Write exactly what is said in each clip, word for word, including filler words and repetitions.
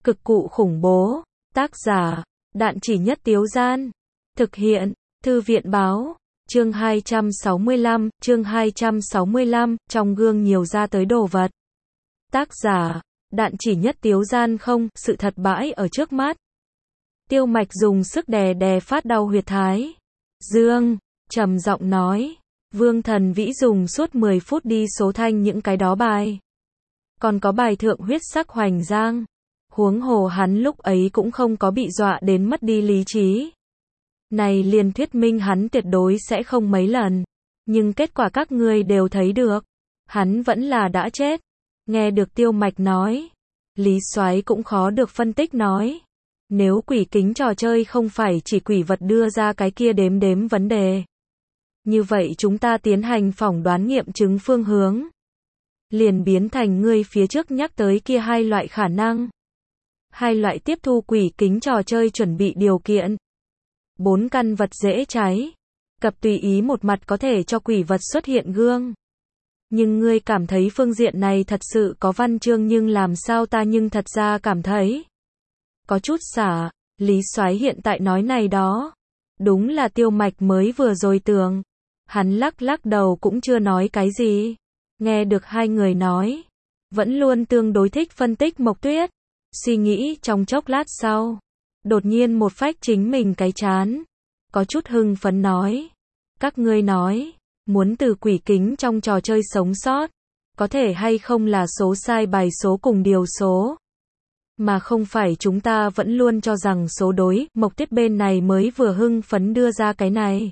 Cực cụ khủng bố. Tác giả, Đạn Chỉ Nhất Tiếu Gian. Thực hiện, Thư viện báo. Chương hai trăm sáu mươi lăm, chương hai trăm sáu mươi lăm, trong gương nhiều ra tới đồ vật. Tác giả, Đạn Chỉ Nhất Tiếu Gian. Không, sự thật bãi ở trước mắt. Tiêu Mạch dùng sức đè đè phát đau huyệt thái dương, trầm giọng nói. Vương Thần Vĩ dùng suốt mười phút đi số thanh những cái đó bài. Còn có bài thượng huyết sắc hoành giang. Huống hồ hắn lúc ấy cũng không có bị dọa đến mất đi lý trí. Này liền thuyết minh hắn tuyệt đối sẽ không mấy lần. Nhưng kết quả các ngươi đều thấy được. Hắn vẫn là đã chết. Nghe được Tiêu Mạch nói. Lý Soái cũng khó được phân tích nói. Nếu quỷ kính trò chơi không phải chỉ quỷ vật đưa ra cái kia đếm đếm vấn đề. Như vậy chúng ta tiến hành phỏng đoán nghiệm chứng phương hướng. Liền biến thành ngươi phía trước nhắc tới kia hai loại khả năng. Hai loại tiếp thu quỷ kính trò chơi chuẩn bị điều kiện. Bốn căn vật dễ cháy. Cập tùy ý một mặt có thể cho quỷ vật xuất hiện gương. Nhưng ngươi cảm thấy phương diện này thật sự có văn chương, nhưng làm sao ta nhưng thật ra cảm thấy có chút xả. Lý Soái hiện tại nói này đó. Đúng là Tiêu Mạch mới vừa rồi tưởng. Hắn lắc lắc đầu cũng chưa nói cái gì. Nghe được hai người nói. Vẫn luôn tương đối thích phân tích Mộc Tuyết. Suy nghĩ trong chốc lát sau. Đột nhiên một phách chính mình cái chán. Có chút hưng phấn nói. Các ngươi nói. Muốn từ quỷ kính trong trò chơi sống sót. Có thể hay không là số sai bài số cùng điều số. Mà không phải chúng ta vẫn luôn cho rằng số đối. Mộc Tuyết bên này mới vừa hưng phấn đưa ra cái này.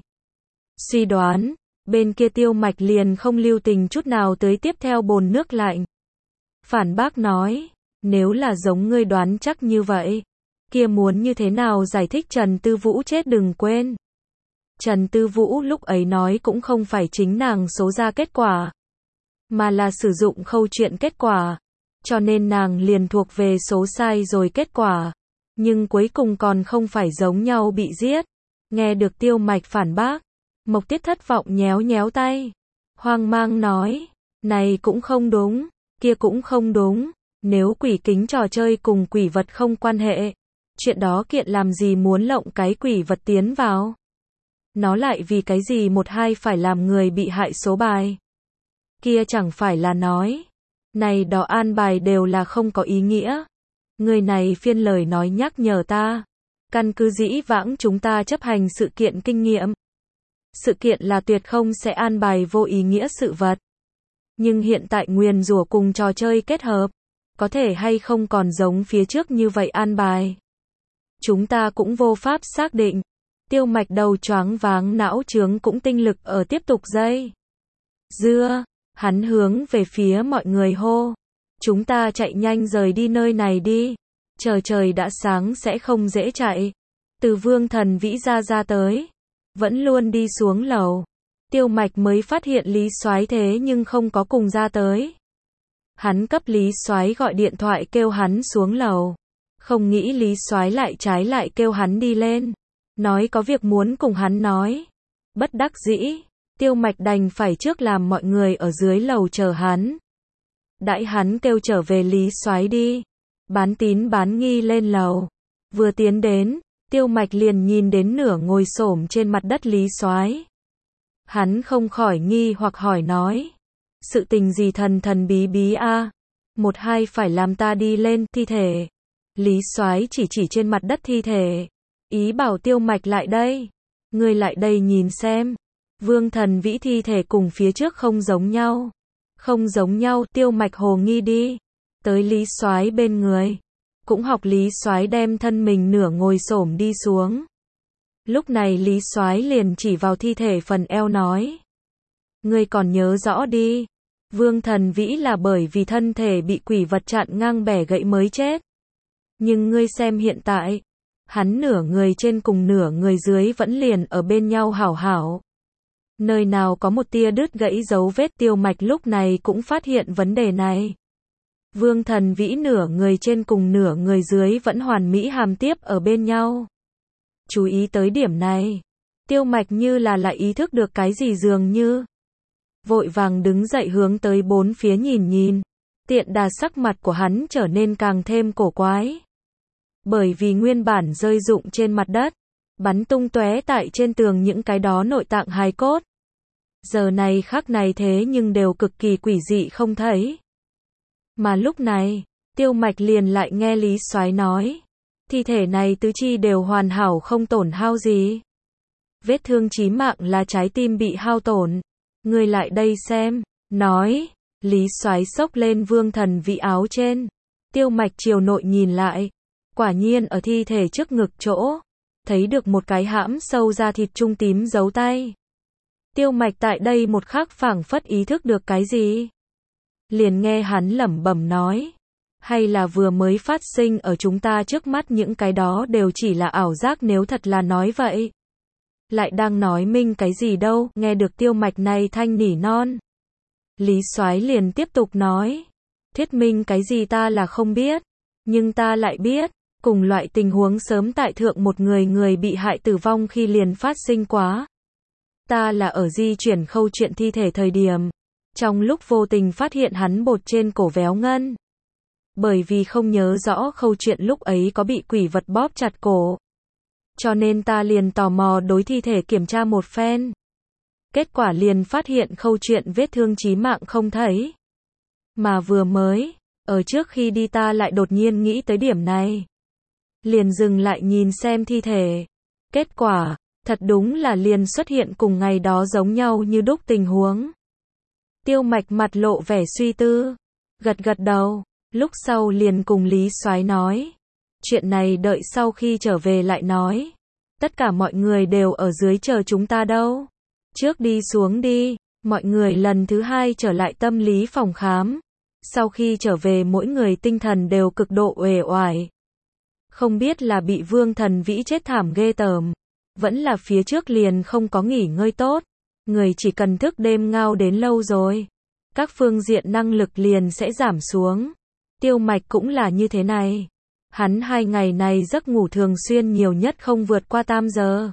Suy đoán. Bên kia Tiêu Mạch liền không lưu tình chút nào tới tiếp theo bồn nước lạnh. Phản bác nói. Nếu là giống ngươi đoán chắc như vậy. Kia muốn như thế nào giải thích Trần Tư Vũ chết? Đừng quên. Trần Tư Vũ lúc ấy nói cũng không phải chính nàng số ra kết quả. Mà là sử dụng khâu chuyện kết quả. Cho nên nàng liền thuộc về số sai rồi kết quả. Nhưng cuối cùng còn không phải giống nhau bị giết. Nghe được Tiêu Mạch phản bác. Mộc Tuyết thất vọng nhéo nhéo tay. Hoang mang nói. Này cũng không đúng. Kia cũng không đúng. Nếu quỷ kính trò chơi cùng quỷ vật không quan hệ. Chuyện đó kiện làm gì muốn lộng cái quỷ vật tiến vào. Nó lại vì cái gì một hai phải làm người bị hại số bài. Kia chẳng phải là nói. Này đó an bài đều là không có ý nghĩa. Người này phiên lời nói nhắc nhở ta. Căn cứ dĩ vãng chúng ta chấp hành sự kiện kinh nghiệm. Sự kiện là tuyệt không sẽ an bài vô ý nghĩa sự vật. Nhưng hiện tại nguyền rủa cùng trò chơi kết hợp. Có thể hay không còn giống phía trước như vậy an bài. Chúng ta cũng vô pháp xác định. Tiêu Mạch đầu choáng váng não trướng cũng tinh lực ở tiếp tục dây dưa. Hắn hướng về phía mọi người hô. Chúng ta chạy nhanh rời đi nơi này đi. Trời trời đã sáng sẽ không dễ chạy. Từ Vương Thần Vĩ ra ra tới. Vẫn luôn đi xuống lầu. Tiêu Mạch mới phát hiện Lý Soái thế nhưng không có cùng ra tới. Hắn cấp Lý Soái gọi điện thoại kêu hắn xuống lầu. Không nghĩ Lý Soái lại trái lại kêu hắn đi lên. Nói có việc muốn cùng hắn nói. Bất đắc dĩ. Tiêu Mạch đành phải trước làm mọi người ở dưới lầu chờ hắn. Đãi hắn kêu trở về Lý Soái đi. Bán tín bán nghi lên lầu. Vừa tiến đến. Tiêu Mạch liền nhìn đến nửa ngồi xổm trên mặt đất Lý Soái. Hắn không khỏi nghi hoặc hỏi nói. Sự tình gì thần thần bí bí a? À? Một hai phải làm ta đi lên thi thể. Lý Soái chỉ chỉ trên mặt đất thi thể. Ý bảo Tiêu Mạch lại đây. Ngươi lại đây nhìn xem. Vương Thần Vĩ thi thể cùng phía trước không giống nhau. Không giống nhau. Tiêu Mạch hồ nghi đi. Tới Lý Soái bên người. Cũng học Lý Soái đem thân mình nửa ngồi xổm đi xuống. Lúc này Lý Soái liền chỉ vào thi thể phần eo nói. Ngươi còn nhớ rõ đi. Vương Thần Vĩ là bởi vì thân thể bị quỷ vật chặn ngang bẻ gãy mới chết. Nhưng ngươi xem hiện tại. Hắn nửa người trên cùng nửa người dưới vẫn liền ở bên nhau hảo hảo. Nơi nào có một tia đứt gãy dấu vết. Tiêu Mạch lúc này cũng phát hiện vấn đề này. Vương Thần Vĩ nửa người trên cùng nửa người dưới vẫn hoàn mỹ hàm tiếp ở bên nhau. Chú ý tới điểm này. Tiêu Mạch như là lại ý thức được cái gì dường như. Vội vàng đứng dậy hướng tới bốn phía nhìn nhìn. Tiện đà sắc mặt của hắn trở nên càng thêm cổ quái. Bởi vì nguyên bản rơi rụng trên mặt đất, bắn tung tóe tại trên tường những cái đó nội tạng hài cốt. Giờ này khắc này thế nhưng đều cực kỳ quỷ dị không thấy. Mà lúc này, Tiêu Mạch liền lại nghe Lý Soái nói, thi thể này tứ chi đều hoàn hảo không tổn hao gì. Vết thương chí mạng là trái tim bị hao tổn. Ngươi lại đây xem, nói, Lý Soái xốc lên Vương Thần Vĩ áo trên. Tiêu Mạch chiều nội nhìn lại, quả nhiên ở thi thể trước ngực chỗ, thấy được một cái hãm sâu da thịt trung tím dấu tay. Tiêu Mạch tại đây một khắc phảng phất ý thức được cái gì. Liền nghe hắn lẩm bẩm nói, hay là vừa mới phát sinh ở chúng ta trước mắt những cái đó đều chỉ là ảo giác, nếu thật là nói vậy. Lại đang nói minh cái gì đâu, nghe được Tiêu Mạch này thanh nỉ non. Lý Soái liền tiếp tục nói, thuyết minh cái gì ta là không biết, nhưng ta lại biết, cùng loại tình huống sớm tại thượng một người người bị hại tử vong khi liền phát sinh quá. Ta là ở di chuyển khâu chuyện thi thể thời điểm, trong lúc vô tình phát hiện hắn bột trên cổ véo ngân. Bởi vì không nhớ rõ khâu chuyện lúc ấy có bị quỷ vật bóp chặt cổ. Cho nên ta liền tò mò đối thi thể kiểm tra một phen. Kết quả liền phát hiện khâu chuyện vết thương chí mạng không thấy. Mà vừa mới, ở trước khi đi ta lại đột nhiên nghĩ tới điểm này. Liền dừng lại nhìn xem thi thể. Kết quả, thật đúng là liền xuất hiện cùng ngày đó giống nhau như đúc tình huống. Tiêu Mạch mặt lộ vẻ suy tư, gật gật đầu, lúc sau liền cùng Lý Soái nói, chuyện này đợi sau khi trở về lại nói. Tất cả mọi người đều ở dưới chờ chúng ta đâu. Trước đi xuống đi. Mọi người lần thứ hai trở lại tâm lý phòng khám. Sau khi trở về mỗi người tinh thần đều cực độ uể oải. Không biết là bị Vương Thần Vĩ chết thảm ghê tởm, vẫn là phía trước liền không có nghỉ ngơi tốt. Người chỉ cần thức đêm ngao đến lâu rồi, các phương diện năng lực liền sẽ giảm xuống. Tiêu Mạch cũng là như thế này. Hắn hai ngày này giấc ngủ thường xuyên nhiều nhất không vượt qua tam giờ.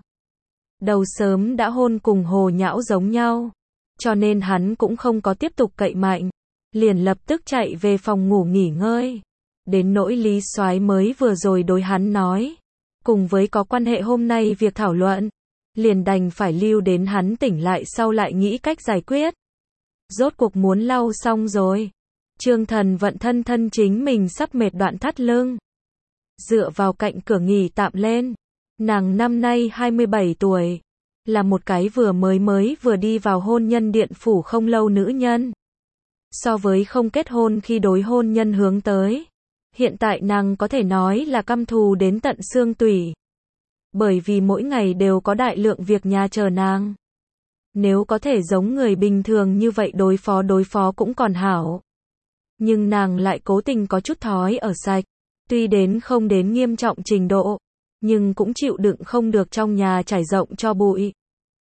Đầu sớm đã hôn cùng hồ nhão giống nhau. Cho nên hắn cũng không có tiếp tục cậy mạnh. Liền lập tức chạy về phòng ngủ nghỉ ngơi. Đến nỗi Lý Soái mới vừa rồi đối hắn nói. Cùng với có quan hệ hôm nay việc thảo luận. Liền đành phải lưu đến hắn tỉnh lại sau lại nghĩ cách giải quyết. Rốt cuộc muốn lau xong rồi. Trương Thần vận thân thân chính mình sắp mệt đoạn thắt lưng. Dựa vào cạnh cửa nghỉ tạm lên. Nàng năm nay hai mươi bảy tuổi. Là một cái vừa mới mới vừa đi vào hôn nhân điện phủ không lâu nữ nhân. So với không kết hôn khi đối hôn nhân hướng tới. Hiện tại nàng có thể nói là căm thù đến tận xương tủy. Bởi vì mỗi ngày đều có đại lượng việc nhà chờ nàng. Nếu có thể giống người bình thường như vậy đối phó đối phó cũng còn hảo. Nhưng nàng lại cố tình có chút thói ở sạch. Tuy đến không đến nghiêm trọng trình độ, nhưng cũng chịu đựng không được trong nhà trải rộng cho bụi.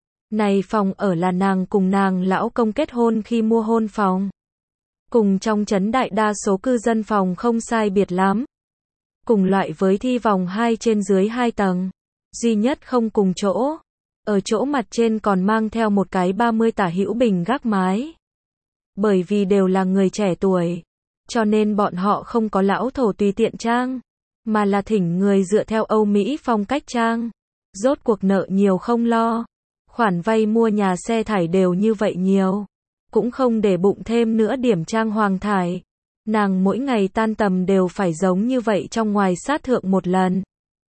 Này phòng ở là nàng cùng nàng lão công kết hôn khi mua hôn phòng. Cùng trong trấn đại đa số cư dân phòng không sai biệt lắm. Cùng loại với thi vòng hai trên dưới hai tầng. Duy nhất không cùng chỗ. Ở chỗ mặt trên còn mang theo một cái ba mươi tả hữu bình gác mái. Bởi vì đều là người trẻ tuổi. Cho nên bọn họ không có lão thổ tùy tiện trang. Mà là thỉnh người dựa theo Âu Mỹ phong cách trang. Rốt cuộc nợ nhiều không lo. Khoản vay mua nhà xe thải đều như vậy nhiều. Cũng không để bụng thêm nữa điểm trang hoàng thải. Nàng mỗi ngày tan tầm đều phải giống như vậy trong ngoài sát thượng một lần.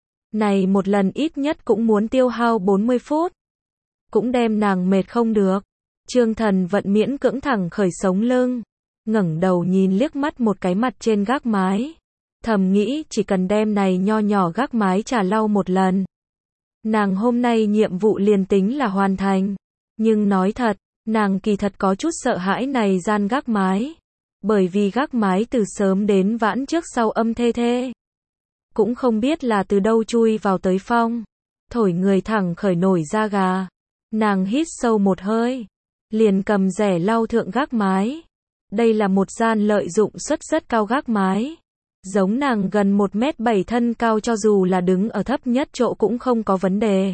Này một lần ít nhất cũng muốn tiêu hao bốn mươi phút. Cũng đem nàng mệt không được. Trương Thần vận miễn cưỡng thẳng khởi sống lưng. Ngẩng đầu nhìn liếc mắt một cái mặt trên gác mái. Thầm nghĩ chỉ cần đem này nho nhỏ gác mái trà lau một lần. Nàng hôm nay nhiệm vụ liền tính là hoàn thành. Nhưng nói thật, nàng kỳ thật có chút sợ hãi này gian gác mái. Bởi vì gác mái từ sớm đến vãn trước sau âm thê thê. Cũng không biết là từ đâu chui vào tới phong. Thổi người thẳng khởi nổi da gà. Nàng hít sâu một hơi. Liền cầm rẻ lau thượng gác mái. Đây là một gian lợi dụng suất rất cao gác mái. Giống nàng gần một mét bảy thân cao cho dù là đứng ở thấp nhất chỗ cũng không có vấn đề.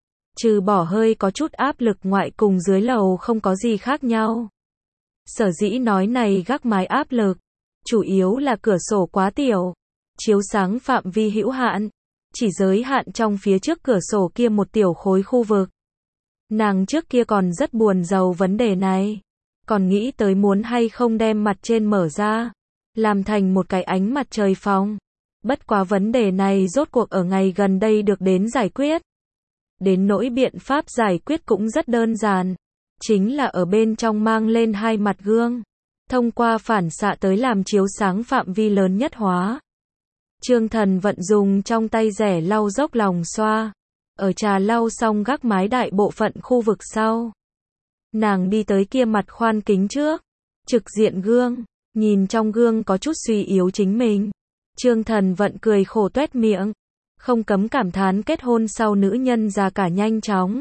Trừ bỏ hơi có chút áp lực ngoại cùng dưới lầu không có gì khác nhau. Sở dĩ nói này gác mái áp lực. Chủ yếu là cửa sổ quá tiểu. chiếu sáng phạm vi hữu hạn, chỉ giới hạn trong phía trước cửa sổ kia một tiểu khối khu vực. Nàng trước kia còn rất buồn rầu vấn đề này, còn nghĩ tới muốn hay không đem mặt trên mở ra, làm thành một cái ánh mặt trời phòng. Bất quá vấn đề này rốt cuộc ở ngày gần đây được đến giải quyết. Đến nỗi biện pháp giải quyết cũng rất đơn giản, chính là ở bên trong mang lên hai mặt gương, thông qua phản xạ tới làm chiếu sáng phạm vi lớn nhất hóa. Trương Thần Vận dùng trong tay rẻ lau dốc lòng xoa, ở trà lau xong gác mái đại bộ phận khu vực sau. Nàng đi tới kia mặt khoan kính trước, trực diện gương, nhìn trong gương có chút suy yếu chính mình. Trương Thần Vận cười khổ tuét miệng, không cấm cảm thán kết hôn sau nữ nhân già cả nhanh chóng.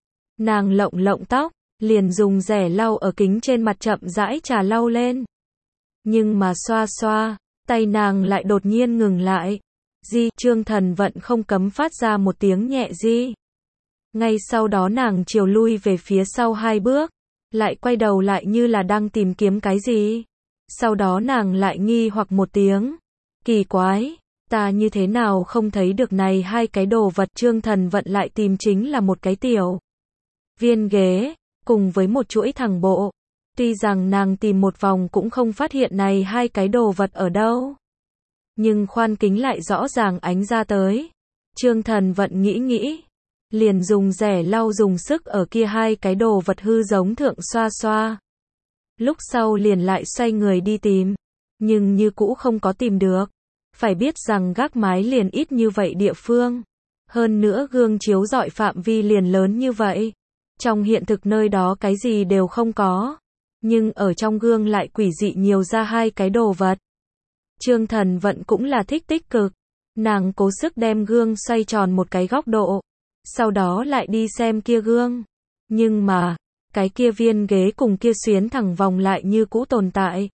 Nàng lộng lộng tóc, liền dùng rẻ lau ở kính trên mặt chậm rãi trà lau lên. Nhưng mà xoa xoa, tay nàng lại đột nhiên ngừng lại. Di, Trương Thần Vận không cấm phát ra một tiếng nhẹ di. Ngay sau đó nàng chiều lui về phía sau hai bước, lại quay đầu lại như là đang tìm kiếm cái gì. Sau đó nàng lại nghi hoặc một tiếng. Kỳ quái, ta như thế nào không thấy được này hai cái đồ vật. Trương Thần Vận lại tìm chính là một cái tiểu viên ghế, cùng với một chuỗi thẳng bộ. Tuy rằng nàng tìm một vòng cũng không phát hiện này hai cái đồ vật ở đâu, nhưng khoan kính lại rõ ràng ánh ra tới. Trương Thần Vận nghĩ nghĩ, liền dùng rẻ lau dùng sức ở kia hai cái đồ vật hư giống thượng xoa xoa. Lúc sau liền lại xoay người đi tìm, nhưng như cũ không có tìm được. Phải biết rằng gác mái liền ít như vậy địa phương, hơn nữa gương chiếu rọi phạm vi liền lớn như vậy. Trong hiện thực nơi đó cái gì đều không có, nhưng ở trong gương lại quỷ dị nhiều ra hai cái đồ vật. Trương Thần Vận cũng là thích tích cực, nàng cố sức đem gương xoay tròn một cái góc độ, sau đó lại đi xem kia gương. Nhưng mà, cái kia viên ghế cùng kia xuyến thẳng vòng lại như cũ tồn tại.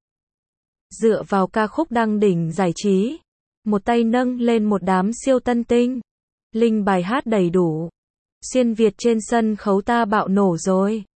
Dựa vào ca khúc đăng đỉnh giải trí, một tay nâng lên một đám siêu tân tinh, linh bài hát đầy đủ. Xuyên Việt trên sân khấu ta bạo nổ rồi.